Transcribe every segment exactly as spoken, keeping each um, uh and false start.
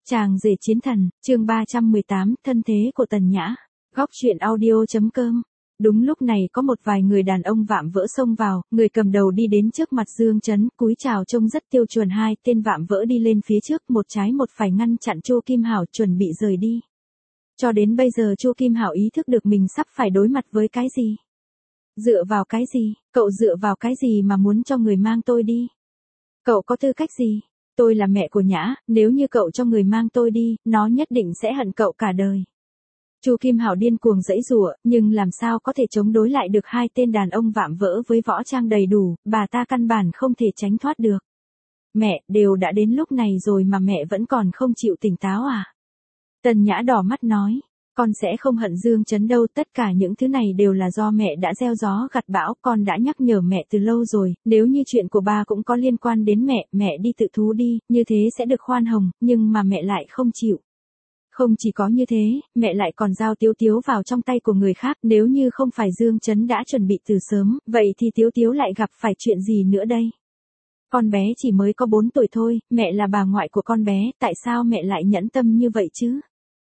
Chàng rể chiến thần, chương ba trăm mười tám, thân thế của Tần Nhã. Góc truyện audio.com. Đúng lúc này có một vài người đàn ông vạm vỡ xông vào, người cầm đầu đi đến trước mặt Dương Chấn, cúi chào trông rất tiêu chuẩn. Hai tên vạm vỡ đi lên phía trước, một trái một phải ngăn chặn Chu Kim Hảo chuẩn bị rời đi. Cho đến bây giờ Chu Kim Hảo ý thức được mình sắp phải đối mặt với cái gì. Dựa vào cái gì, cậu dựa vào cái gì mà muốn cho người mang tôi đi? Cậu có tư cách gì? Tôi là mẹ của Nhã, nếu như cậu cho người mang tôi đi, nó nhất định sẽ hận cậu cả đời. Chu Kim Hảo điên cuồng giãy giụa, nhưng làm sao có thể chống đối lại được hai tên đàn ông vạm vỡ với võ trang đầy đủ, bà ta căn bản không thể tránh thoát được. Mẹ, đều đã đến lúc này rồi mà mẹ vẫn còn không chịu tỉnh táo à? Tần Nhã đỏ mắt nói, con sẽ không hận Dương Chấn đâu, tất cả những thứ này đều là do mẹ đã gieo gió gặt bão, con đã nhắc nhở mẹ từ lâu rồi, nếu như chuyện của ba cũng có liên quan đến mẹ, mẹ đi tự thú đi, như thế sẽ được khoan hồng, nhưng mà mẹ lại không chịu. Không chỉ có như thế, mẹ lại còn giao Tiếu Tiếu vào trong tay của người khác, nếu như không phải Dương Chấn đã chuẩn bị từ sớm, vậy thì Tiếu Tiếu lại gặp phải chuyện gì nữa đây? Con bé chỉ mới có bốn tuổi thôi, mẹ là bà ngoại của con bé, tại sao mẹ lại nhẫn tâm như vậy chứ?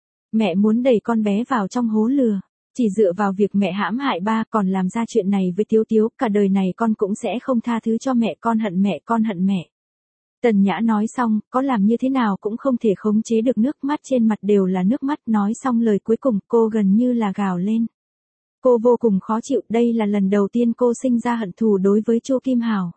Mẹ muốn đẩy con bé vào trong hố lừa, chỉ dựa vào việc mẹ hãm hại ba còn làm ra chuyện này với Tiếu Tiếu, cả đời này con cũng sẽ không tha thứ cho mẹ, con hận mẹ, con hận mẹ. Tần Nhã nói xong, có làm như thế nào cũng không thể khống chế được, nước mắt trên mặt đều là nước mắt, nói xong lời cuối cùng cô gần như là gào lên. Cô vô cùng khó chịu, đây là lần đầu tiên cô sinh ra hận thù đối với Chu Kim Hảo.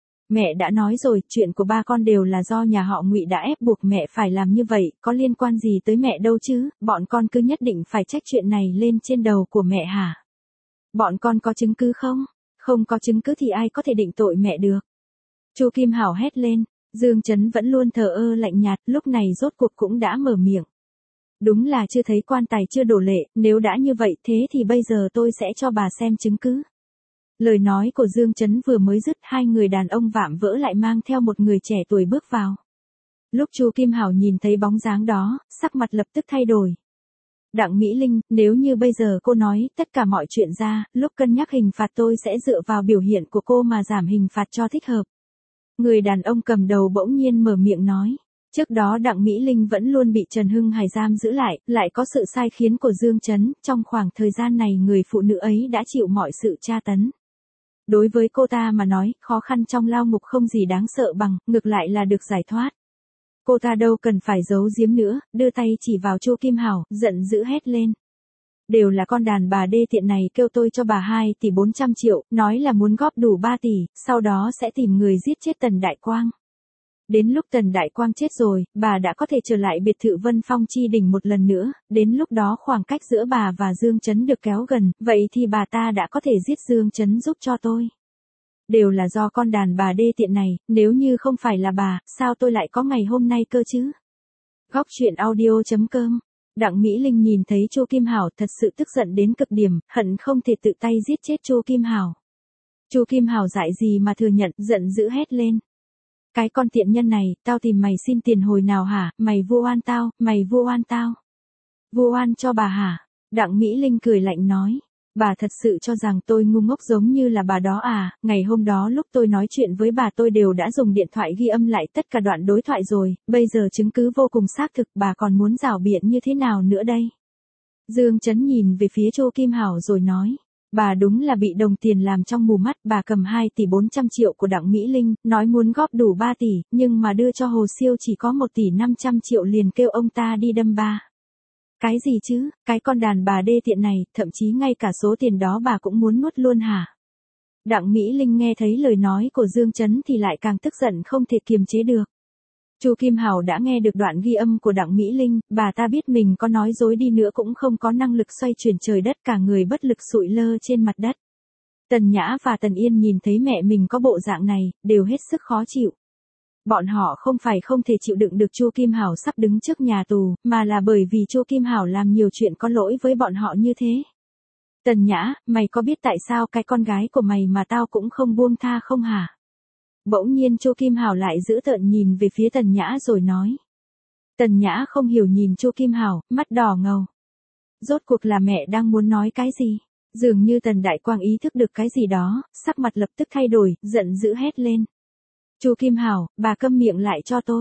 Mẹ đã nói rồi, chuyện của ba con đều là do nhà họ Ngụy đã ép buộc mẹ phải làm như vậy, có liên quan gì tới mẹ đâu chứ, bọn con cứ nhất định phải trách chuyện này lên trên đầu của mẹ hả? Bọn con có chứng cứ không? Không có chứng cứ thì ai có thể định tội mẹ được? Chu Kim Hảo hét lên, Dương Chấn vẫn luôn thờ ơ lạnh nhạt, lúc này rốt cuộc cũng đã mở miệng. Đúng là chưa thấy quan tài chưa đổ lệ, nếu đã như vậy thế thì bây giờ tôi sẽ cho bà xem chứng cứ. Lời nói của Dương Chấn vừa mới dứt, hai người đàn ông vạm vỡ lại mang theo một người trẻ tuổi bước vào. Lúc Chu Kim Hảo nhìn thấy bóng dáng đó, sắc mặt lập tức thay đổi. Đặng Mỹ Linh, nếu như bây giờ cô nói tất cả mọi chuyện ra, lúc cân nhắc hình phạt tôi sẽ dựa vào biểu hiện của cô mà giảm hình phạt cho thích hợp. Người đàn ông cầm đầu bỗng nhiên mở miệng nói. Trước đó Đặng Mỹ Linh vẫn luôn bị Trần Hưng Hải giam giữ lại, lại có sự sai khiến của Dương Chấn, trong khoảng thời gian này người phụ nữ ấy đã chịu mọi sự tra tấn. Đối với cô ta mà nói, khó khăn trong lao ngục không gì đáng sợ bằng, ngược lại là được giải thoát. Cô ta đâu cần phải giấu giếm nữa, đưa tay chỉ vào Chu Kim Hảo, giận dữ hét lên. Đều là con đàn bà đê tiện này kêu tôi cho bà hai tỷ bốn trăm triệu, nói là muốn góp đủ ba tỷ, sau đó sẽ tìm người giết chết Tần Đại Quang. Đến lúc Tần Đại Quang chết rồi, bà đã có thể trở lại biệt thự Vân Phong Chi Đỉnh một lần nữa, đến lúc đó khoảng cách giữa bà và Dương Chấn được kéo gần, vậy thì bà ta đã có thể giết Dương Chấn giúp cho tôi. Đều là do con đàn bà đê tiện này, nếu như không phải là bà, sao tôi lại có ngày hôm nay cơ chứ? Góc truyện audio.com. Đặng Mỹ Linh nhìn thấy Chu Kim Hảo thật sự tức giận đến cực điểm, hận không thể tự tay giết chết Chu Kim Hảo. Chu Kim Hảo dại gì mà thừa nhận, giận dữ hét lên. Cái con tiện nhân này, tao tìm mày xin tiền hồi nào hả, mày vu oan tao, mày vu oan tao. Vu oan cho bà hả? Đặng Mỹ Linh cười lạnh nói. Bà thật sự cho rằng tôi ngu ngốc giống như là bà đó à, ngày hôm đó lúc tôi nói chuyện với bà tôi đều đã dùng điện thoại ghi âm lại tất cả đoạn đối thoại rồi, bây giờ chứng cứ vô cùng xác thực, bà còn muốn rảo biện như thế nào nữa đây? Dương Chấn nhìn về phía Chu Kim Hảo rồi nói. Bà đúng là bị đồng tiền làm trong mù mắt, bà cầm hai tỷ bốn trăm triệu của Đặng Mỹ Linh, nói muốn góp đủ ba tỷ, nhưng mà đưa cho Hồ Siêu chỉ có một tỷ năm trăm triệu liền kêu ông ta đi đâm ba. Cái gì chứ, cái con đàn bà đê tiện này, thậm chí ngay cả số tiền đó bà cũng muốn nuốt luôn hả? Đặng Mỹ Linh nghe thấy lời nói của Dương Chấn thì lại càng tức giận không thể kiềm chế được. Chu Kim Hảo đã nghe được đoạn ghi âm của Đặng Mỹ Linh, bà ta biết mình có nói dối đi nữa cũng không có năng lực xoay chuyển trời đất, cả người bất lực sụi lơ trên mặt đất. Tần Nhã và Tần Yên nhìn thấy mẹ mình có bộ dạng này, đều hết sức khó chịu. Bọn họ không phải không thể chịu đựng được Chu Kim Hảo sắp đứng trước nhà tù, mà là bởi vì Chu Kim Hảo làm nhiều chuyện có lỗi với bọn họ như thế. Tần Nhã, mày có biết tại sao cái con gái của mày mà tao cũng không buông tha không hả? Bỗng nhiên Chu Kim Hảo lại giữ tợn nhìn về phía Tần Nhã rồi nói. Tần Nhã không hiểu nhìn Chu Kim Hảo, mắt đỏ ngầu. Rốt cuộc là mẹ đang muốn nói cái gì? Dường như Tần Đại Quang ý thức được cái gì đó, sắc mặt lập tức thay đổi, giận dữ hét lên. Chu Kim Hảo, bà câm miệng lại cho tôi.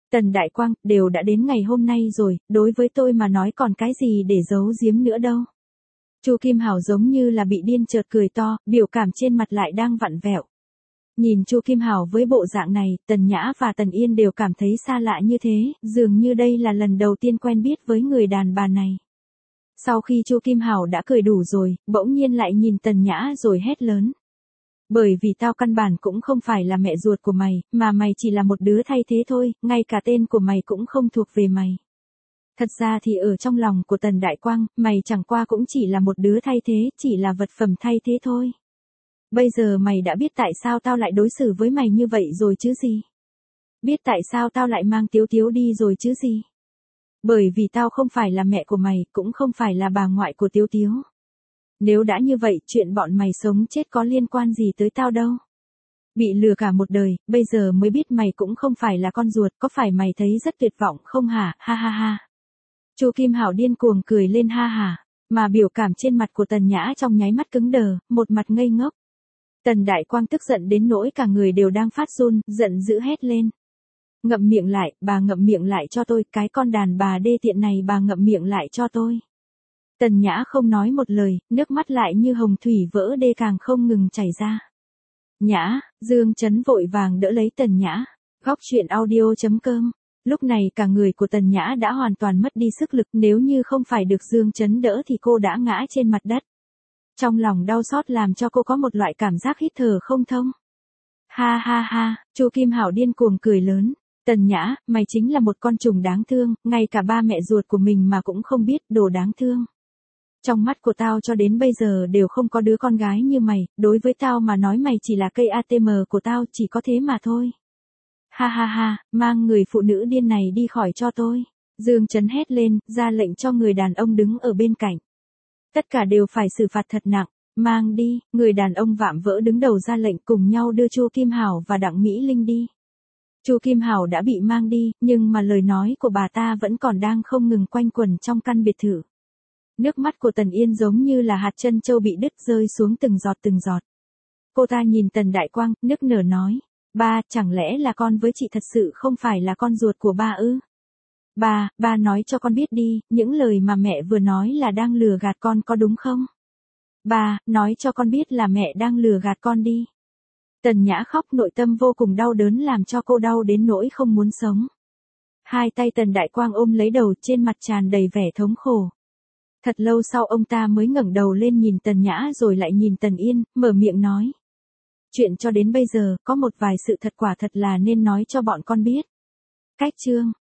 Tần Đại Quang, đều đã đến ngày hôm nay rồi, đối với tôi mà nói còn cái gì để giấu giếm nữa đâu. Chu Kim Hảo giống như là bị điên chợt cười to, biểu cảm trên mặt lại đang vặn vẹo. Nhìn Chu Kim Hảo với bộ dạng này, Tần Nhã và Tần Yên đều cảm thấy xa lạ như thế, dường như đây là lần đầu tiên quen biết với người đàn bà này. Sau khi Chu Kim Hảo đã cười đủ rồi, bỗng nhiên lại nhìn Tần Nhã rồi hét lớn. Bởi vì tao căn bản cũng không phải là mẹ ruột của mày, mà mày chỉ là một đứa thay thế thôi, ngay cả tên của mày cũng không thuộc về mày. Thật ra thì ở trong lòng của Tần Đại Quang, mày chẳng qua cũng chỉ là một đứa thay thế, chỉ là vật phẩm thay thế thôi. Bây giờ mày đã biết tại sao tao lại đối xử với mày như vậy rồi chứ gì? Biết tại sao tao lại mang Tiếu Tiếu đi rồi chứ gì? Bởi vì tao không phải là mẹ của mày, cũng không phải là bà ngoại của Tiếu Tiếu. Nếu đã như vậy, chuyện bọn mày sống chết có liên quan gì tới tao đâu. Bị lừa cả một đời, bây giờ mới biết mày cũng không phải là con ruột, có phải mày thấy rất tuyệt vọng không hả, ha ha ha. Chu Kim Hảo điên cuồng cười lên ha hả, mà biểu cảm trên mặt của Tần Nhã trong nháy mắt cứng đờ, một mặt ngây ngốc. Tần Đại Quang tức giận đến nỗi cả người đều đang phát run, giận dữ hét lên. Ngậm miệng lại, bà ngậm miệng lại cho tôi, cái con đàn bà đê tiện này bà ngậm miệng lại cho tôi. Tần Nhã không nói một lời, nước mắt lại như hồng thủy vỡ đê càng không ngừng chảy ra. Nhã, Dương Chấn vội vàng đỡ lấy Tần Nhã. Góc chuyện audio chấm com. Lúc này cả người của Tần Nhã đã hoàn toàn mất đi sức lực, nếu như không phải được Dương Chấn đỡ thì cô đã ngã trên mặt đất. Trong lòng đau xót làm cho cô có một loại cảm giác hít thở không thông. Ha ha ha, Chu Kim Hảo điên cuồng cười lớn. Tần Nhã, mày chính là một con trùng đáng thương, ngay cả ba mẹ ruột của mình mà cũng không biết, đồ đáng thương. Trong mắt của tao cho đến bây giờ đều không có đứa con gái như mày, đối với tao mà nói mày chỉ là cây a tê em của tao, chỉ có thế mà thôi. Ha ha ha, mang người phụ nữ điên này đi khỏi cho tôi. Dương Chấn hét lên, ra lệnh cho người đàn ông đứng ở bên cạnh. Tất cả đều phải xử phạt thật nặng, mang đi, người đàn ông vạm vỡ đứng đầu ra lệnh cùng nhau đưa Chu Kim Hảo và Đặng Mỹ Linh đi. Chu Kim Hảo đã bị mang đi, nhưng mà lời nói của bà ta vẫn còn đang không ngừng quanh quẩn trong căn biệt thự. Nước mắt của Tần Yên giống như là hạt trân châu bị đứt rơi xuống từng giọt từng giọt. Cô ta nhìn Tần Đại Quang, nức nở nói, ba, chẳng lẽ là con với chị thật sự không phải là con ruột của ba ư? Ba, ba nói cho con biết đi, những lời mà mẹ vừa nói là đang lừa gạt con có đúng không? Ba, nói cho con biết là mẹ đang lừa gạt con đi. Tần Nhã khóc, nội tâm vô cùng đau đớn làm cho cô đau đến nỗi không muốn sống. Hai tay Tần Đại Quang ôm lấy đầu, trên mặt tràn đầy vẻ thống khổ. Thật lâu sau ông ta mới ngẩng đầu lên nhìn Tần Nhã rồi lại nhìn Tần Yên, mở miệng nói. Chuyện cho đến bây giờ, có một vài sự thật quả thật là nên nói cho bọn con biết. Cách chương